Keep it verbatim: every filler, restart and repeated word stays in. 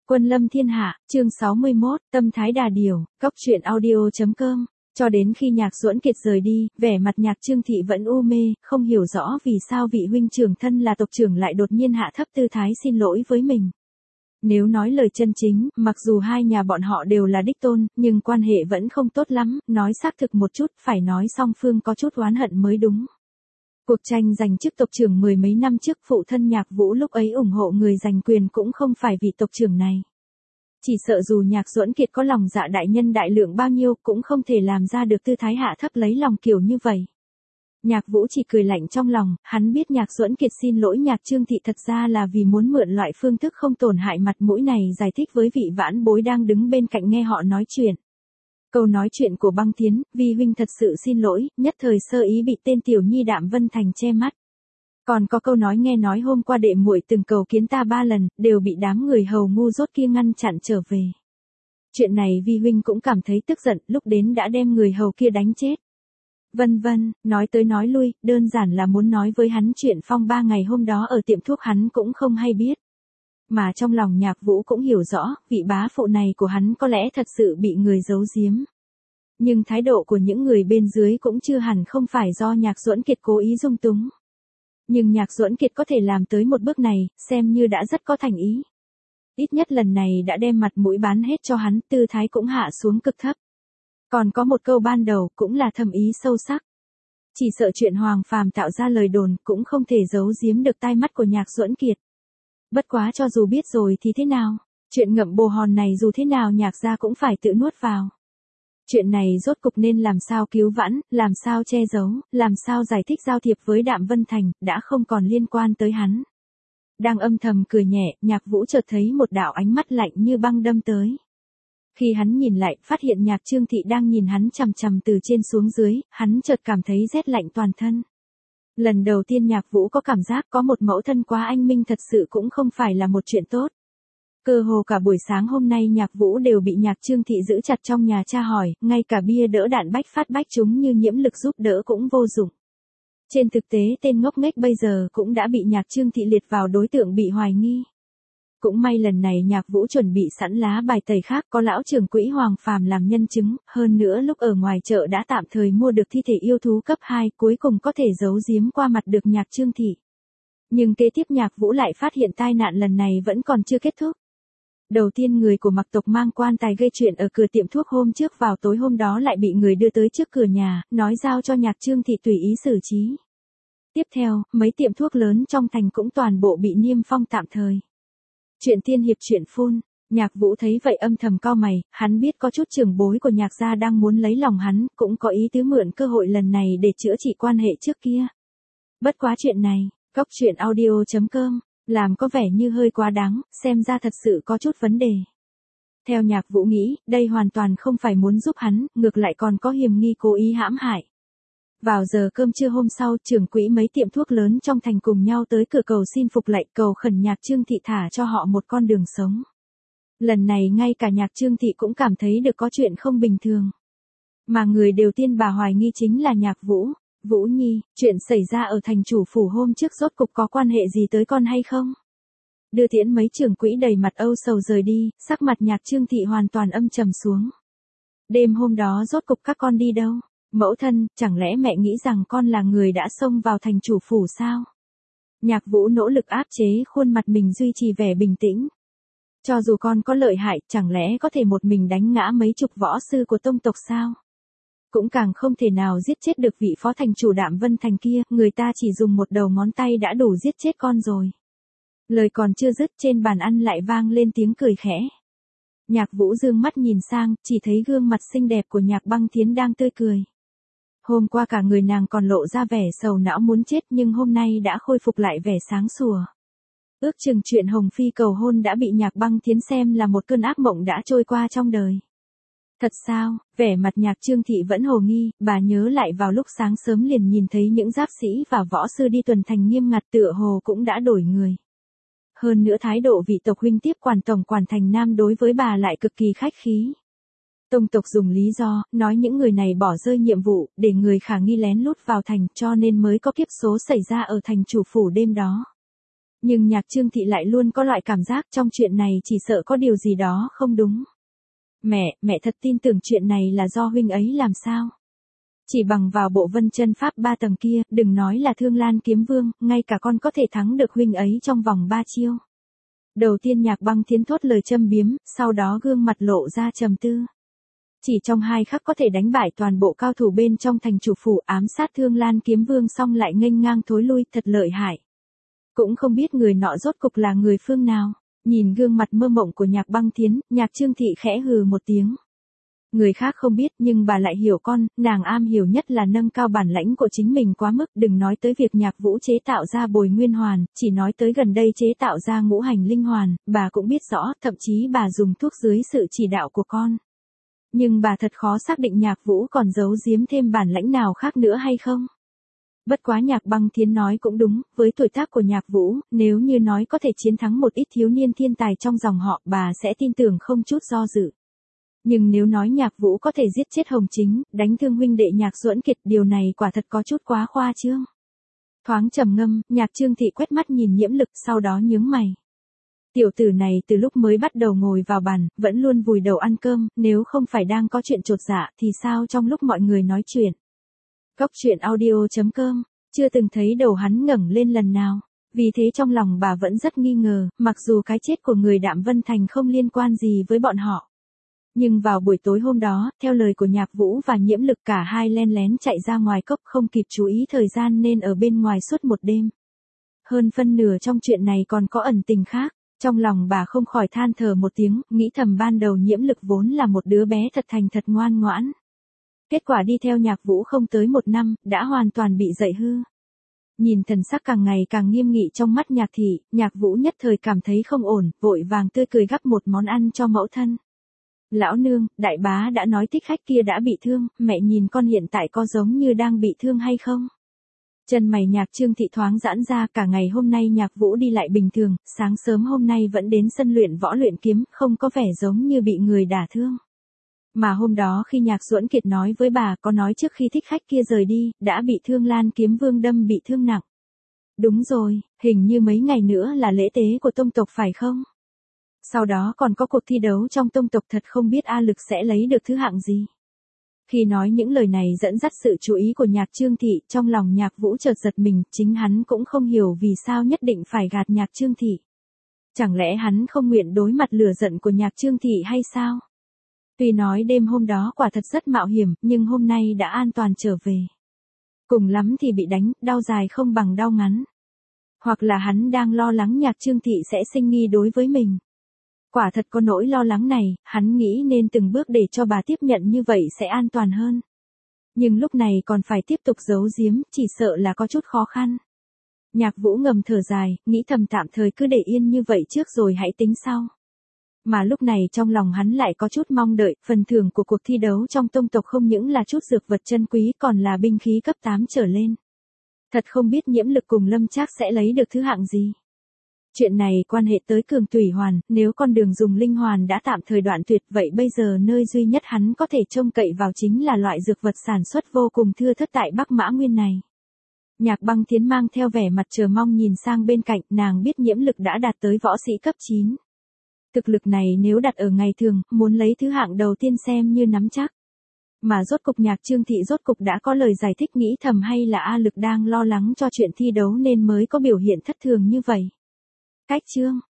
Quân lâm thiên hạ, chương sáu mươi mốt, tâm thái đà điểu, cóc truyện audio chấm com. Cho đến khi Nhạc Duẫn Kiệt rời đi, vẻ mặt Nhạc Trương Thị vẫn u mê, không hiểu rõ vì sao vị huynh trưởng thân là tộc trưởng lại đột nhiên hạ thấp tư thái xin lỗi với mình. Nếu nói lời chân chính, mặc dù hai nhà bọn họ đều là đích tôn, nhưng quan hệ vẫn không tốt lắm, nói xác thực một chút, phải nói song phương có chút oán hận mới đúng. Cuộc tranh giành chức tộc trưởng mười mấy năm trước, phụ thân Nhạc Vũ lúc ấy ủng hộ người giành quyền cũng không phải vị tộc trưởng này. Chỉ sợ dù Nhạc Duẫn Kiệt có lòng dạ đại nhân đại lượng bao nhiêu cũng không thể làm ra được tư thái hạ thấp lấy lòng kiểu như vậy. Nhạc Vũ chỉ cười lạnh trong lòng, hắn biết Nhạc Duẫn Kiệt xin lỗi Nhạc Trương Thị thật ra là vì muốn mượn loại phương thức không tổn hại mặt mũi này giải thích với vị vãn bối đang đứng bên cạnh nghe họ nói chuyện. Câu nói chuyện của Băng Tiến, vi huynh thật sự xin lỗi, nhất thời sơ ý bị tên tiểu nhi Đạm Vân Thành che mắt. Còn có câu nói nghe nói hôm qua đệ muội từng cầu kiến ta ba lần, đều bị đám người hầu ngu dốt kia ngăn chặn trở về. Chuyện này vi huynh cũng cảm thấy tức giận, lúc đến đã đem người hầu kia đánh chết. Vân vân, nói tới nói lui, đơn giản là muốn nói với hắn chuyện phong ba ngày hôm đó ở tiệm thuốc hắn cũng không hay biết. Mà trong lòng Nhạc Vũ cũng hiểu rõ, vị bá phụ này của hắn có lẽ thật sự bị người giấu giếm. Nhưng thái độ của những người bên dưới cũng chưa hẳn không phải do Nhạc Duẫn Kiệt cố ý dung túng. Nhưng Nhạc Duẫn Kiệt có thể làm tới một bước này, xem như đã rất có thành ý. Ít nhất lần này đã đem mặt mũi bán hết cho hắn, tư thái cũng hạ xuống cực thấp. Còn có một câu ban đầu cũng là thâm ý sâu sắc. Chỉ sợ chuyện Hoàng Phàm tạo ra lời đồn cũng không thể giấu giếm được tai mắt của Nhạc Duẫn Kiệt. Bất quá cho dù biết rồi thì thế nào, chuyện ngậm bồ hòn này dù thế nào Nhạc gia cũng phải tự nuốt vào. Chuyện này rốt cục nên làm sao cứu vãn, làm sao che giấu, làm sao giải thích giao thiệp với Đạm Vân Thành, đã không còn liên quan tới hắn. Đang âm thầm cười nhẹ, Nhạc Vũ chợt thấy một đạo ánh mắt lạnh như băng đâm tới. Khi hắn nhìn lại, phát hiện Nhạc Trương Thị đang nhìn hắn chằm chằm từ trên xuống dưới, hắn chợt cảm thấy rét lạnh toàn thân. Lần đầu tiên Nhạc Vũ có cảm giác có một mẫu thân quá anh minh thật sự cũng không phải là một chuyện tốt. Cơ hồ cả buổi sáng hôm nay Nhạc Vũ đều bị Nhạc Trương Thị giữ chặt trong nhà tra hỏi, ngay cả bia đỡ đạn bách phát bách chúng như nhiễm lực giúp đỡ cũng vô dụng. Trên thực tế tên ngốc nghếch bây giờ cũng đã bị Nhạc Trương Thị liệt vào đối tượng bị hoài nghi. Cũng may lần này Nhạc Vũ chuẩn bị sẵn lá bài tẩy khác, có lão trưởng quỹ Hoàng Phàm làm nhân chứng, hơn nữa lúc ở ngoài chợ đã tạm thời mua được thi thể yêu thú cấp hai, cuối cùng có thể giấu giếm qua mặt được Nhạc Trương Thị. Nhưng kế tiếp Nhạc Vũ lại phát hiện tai nạn lần này vẫn còn chưa kết thúc. Đầu tiên người của Mặc tộc mang quan tài gây chuyện ở cửa tiệm thuốc hôm trước vào tối hôm đó lại bị người đưa tới trước cửa nhà, nói giao cho Nhạc Trương Thị tùy ý xử trí. Tiếp theo, mấy tiệm thuốc lớn trong thành cũng toàn bộ bị niêm phong tạm thời. Chuyện tiên hiệp chuyện phun, Nhạc Vũ thấy vậy âm thầm cau mày, hắn biết có chút trưởng bối của Nhạc gia đang muốn lấy lòng hắn, cũng có ý tứ mượn cơ hội lần này để chữa trị quan hệ trước kia. Bất quá chuyện này, cóc truyện audio chấm com, làm có vẻ như hơi quá đáng, xem ra thật sự có chút vấn đề. Theo Nhạc Vũ nghĩ, đây hoàn toàn không phải muốn giúp hắn, ngược lại còn có hiềm nghi cố ý hãm hại. Vào giờ cơm trưa hôm sau, trưởng quỹ mấy tiệm thuốc lớn trong thành cùng nhau tới cửa cầu xin phục lệnh, cầu khẩn Nhạc Trương Thị thả cho họ một con đường sống. Lần này ngay cả Nhạc Trương Thị cũng cảm thấy được có chuyện không bình thường. Mà người đầu tiên bà hoài nghi chính là Nhạc Vũ. Vũ Nhi, chuyện xảy ra ở thành chủ phủ hôm trước rốt cục có quan hệ gì tới con hay không? Đưa tiễn mấy trưởng quỹ đầy mặt âu sầu rời đi, sắc mặt Nhạc Trương Thị hoàn toàn âm trầm xuống. Đêm hôm đó rốt cục các con đi đâu? Mẫu thân, chẳng lẽ mẹ nghĩ rằng con là người đã xông vào thành chủ phủ sao? Nhạc Vũ nỗ lực áp chế khuôn mặt mình duy trì vẻ bình tĩnh. Cho dù con có lợi hại, chẳng lẽ có thể một mình đánh ngã mấy chục võ sư của tông tộc sao? Cũng càng không thể nào giết chết được vị phó thành chủ Đạm Vân Thành kia, người ta chỉ dùng một đầu ngón tay đã đủ giết chết con rồi. Lời còn chưa dứt trên bàn ăn lại vang lên tiếng cười khẽ. Nhạc Vũ dương mắt nhìn sang, chỉ thấy gương mặt xinh đẹp của Nhạc Băng Thiến đang tươi cười. Hôm qua cả người nàng còn lộ ra vẻ sầu não muốn chết nhưng hôm nay đã khôi phục lại vẻ sáng sủa. Ước chừng chuyện Hồng Phi cầu hôn đã bị Nhạc Băng Thiến xem là một cơn ác mộng đã trôi qua trong đời. Thật sao, vẻ mặt Nhạc Trương Thị vẫn hồ nghi, bà nhớ lại vào lúc sáng sớm liền nhìn thấy những giáp sĩ và võ sư đi tuần thành nghiêm ngặt tựa hồ cũng đã đổi người. Hơn nữa thái độ vị tộc huynh tiếp quản tổng quản thành Nam đối với bà lại cực kỳ khách khí. Tông tộc dùng lý do, nói những người này bỏ rơi nhiệm vụ, để người khả nghi lén lút vào thành cho nên mới có kiếp số xảy ra ở thành chủ phủ đêm đó. Nhưng Nhạc Trương Thị lại luôn có loại cảm giác trong chuyện này chỉ sợ có điều gì đó không đúng. Mẹ, mẹ thật tin tưởng chuyện này là do huynh ấy làm sao? Chỉ bằng vào bộ vân chân pháp ba tầng kia, đừng nói là Thương Lan Kiếm Vương, ngay cả con có thể thắng được huynh ấy trong vòng ba chiêu. Đầu tiên Nhạc Băng Thiến thốt lời châm biếm, sau đó gương mặt lộ ra trầm tư. Chỉ trong hai khắc có thể đánh bại toàn bộ cao thủ bên trong thành chủ phủ, ám sát Thương Lan Kiếm Vương xong lại nghênh ngang thối lui, thật lợi hại. Cũng không biết người nọ rốt cục là người phương nào. Nhìn gương mặt mơ mộng của Nhạc Băng Thiến, Nhạc Trương Thị khẽ hừ một tiếng. Người khác không biết nhưng bà lại hiểu con, nàng am hiểu nhất là nâng cao bản lãnh của chính mình quá mức, đừng nói tới việc Nhạc Vũ chế tạo ra bồi nguyên hoàn, chỉ nói tới gần đây chế tạo ra ngũ hành linh hoàn, bà cũng biết rõ, thậm chí bà dùng thuốc dưới sự chỉ đạo của con. Nhưng bà thật khó xác định Nhạc Vũ còn giấu giếm thêm bản lãnh nào khác nữa hay không. Bất quá Nhạc Băng Thiến nói cũng đúng, với tuổi tác của Nhạc Vũ, nếu như nói có thể chiến thắng một ít thiếu niên thiên tài trong dòng họ, bà sẽ tin tưởng không chút do dự. Nhưng nếu nói Nhạc Vũ có thể giết chết Hồng Chính, đánh thương huynh đệ Nhạc Duẫn Kiệt, điều này quả thật có chút quá khoa trương. Thoáng trầm ngâm, Nhạc Trương Thị quét mắt nhìn Nhiễm Lực, sau đó nhướng mày. Tiểu tử này từ lúc mới bắt đầu ngồi vào bàn, vẫn luôn vùi đầu ăn cơm, nếu không phải đang có chuyện chột dạ thì sao trong lúc mọi người nói chuyện. Góc truyện audio chấm com, chưa từng thấy đầu hắn ngẩng lên lần nào. Vì thế trong lòng bà vẫn rất nghi ngờ, mặc dù cái chết của người Đạm Vân Thành không liên quan gì với bọn họ. Nhưng vào buổi tối hôm đó, theo lời của Nhạc Vũ và Nhiễm Lực, cả hai len lén chạy ra ngoài cốc, không kịp chú ý thời gian nên ở bên ngoài suốt một đêm. Hơn phân nửa trong chuyện này còn có ẩn tình khác. Trong lòng bà không khỏi than thở một tiếng, nghĩ thầm ban đầu Nhiễm Lực vốn là một đứa bé thật thành thật ngoan ngoãn. Kết quả đi theo Nhạc Vũ không tới một năm, đã hoàn toàn bị dạy hư. Nhìn thần sắc càng ngày càng nghiêm nghị trong mắt Nhạc Thị, Nhạc Vũ nhất thời cảm thấy không ổn, vội vàng tươi cười gắp một món ăn cho mẫu thân. Lão nương, đại bá đã nói thích khách kia đã bị thương, mẹ nhìn con hiện tại có giống như đang bị thương hay không? Chân mày Nhạc Trương Thị thoáng giãn ra, cả ngày hôm nay Nhạc Vũ đi lại bình thường, sáng sớm hôm nay vẫn đến sân luyện võ luyện kiếm, không có vẻ giống như bị người đả thương. Mà hôm đó khi Nhạc Duẫn Kiệt nói với bà, có nói trước khi thích khách kia rời đi, đã bị Thương Lan Kiếm Vương đâm bị thương nặng. Đúng rồi, hình như mấy ngày nữa là lễ tế của tông tộc phải không? Sau đó còn có cuộc thi đấu trong tông tộc, thật không biết A Lực sẽ lấy được thứ hạng gì. Khi nói những lời này dẫn dắt sự chú ý của Nhạc Trương Thị, trong lòng Nhạc Vũ chợt giật mình, chính hắn cũng không hiểu vì sao nhất định phải gạt Nhạc Trương Thị. Chẳng lẽ hắn không nguyện đối mặt lửa giận của Nhạc Trương Thị hay sao? Tuy nói đêm hôm đó quả thật rất mạo hiểm, nhưng hôm nay đã an toàn trở về. Cùng lắm thì bị đánh, đau dài không bằng đau ngắn. Hoặc là hắn đang lo lắng Nhạc Trương Thị sẽ sinh nghi đối với mình. Quả thật có nỗi lo lắng này, hắn nghĩ nên từng bước để cho bà tiếp nhận như vậy sẽ an toàn hơn. Nhưng lúc này còn phải tiếp tục giấu giếm, chỉ sợ là có chút khó khăn. Nhạc Vũ ngầm thở dài, nghĩ thầm tạm thời cứ để yên như vậy trước rồi hãy tính sau. Mà lúc này trong lòng hắn lại có chút mong đợi, phần thưởng của cuộc thi đấu trong tông tộc không những là chút dược vật chân quý còn là binh khí cấp tám trở lên. Thật không biết Nhiễm Lực cùng Lâm Trác sẽ lấy được thứ hạng gì. Chuyện này quan hệ tới Cường Tủy Hoàn, nếu con đường dùng linh hoàn đã tạm thời đoạn tuyệt, vậy bây giờ nơi duy nhất hắn có thể trông cậy vào chính là loại dược vật sản xuất vô cùng thưa thớt tại Bắc Mã Nguyên này. Nhạc Băng Thiến mang theo vẻ mặt chờ mong nhìn sang bên cạnh, nàng biết Nhiễm Lực đã đạt tới võ sĩ cấp chín. Thực lực này nếu đặt ở ngày thường, muốn lấy thứ hạng đầu tiên xem như nắm chắc. Mà rốt cục Nhạc Trương Thị rốt cục đã có lời giải thích, nghĩ thầm hay là A Lực đang lo lắng cho chuyện thi đấu nên mới có biểu hiện thất thường như vậy. Cách chương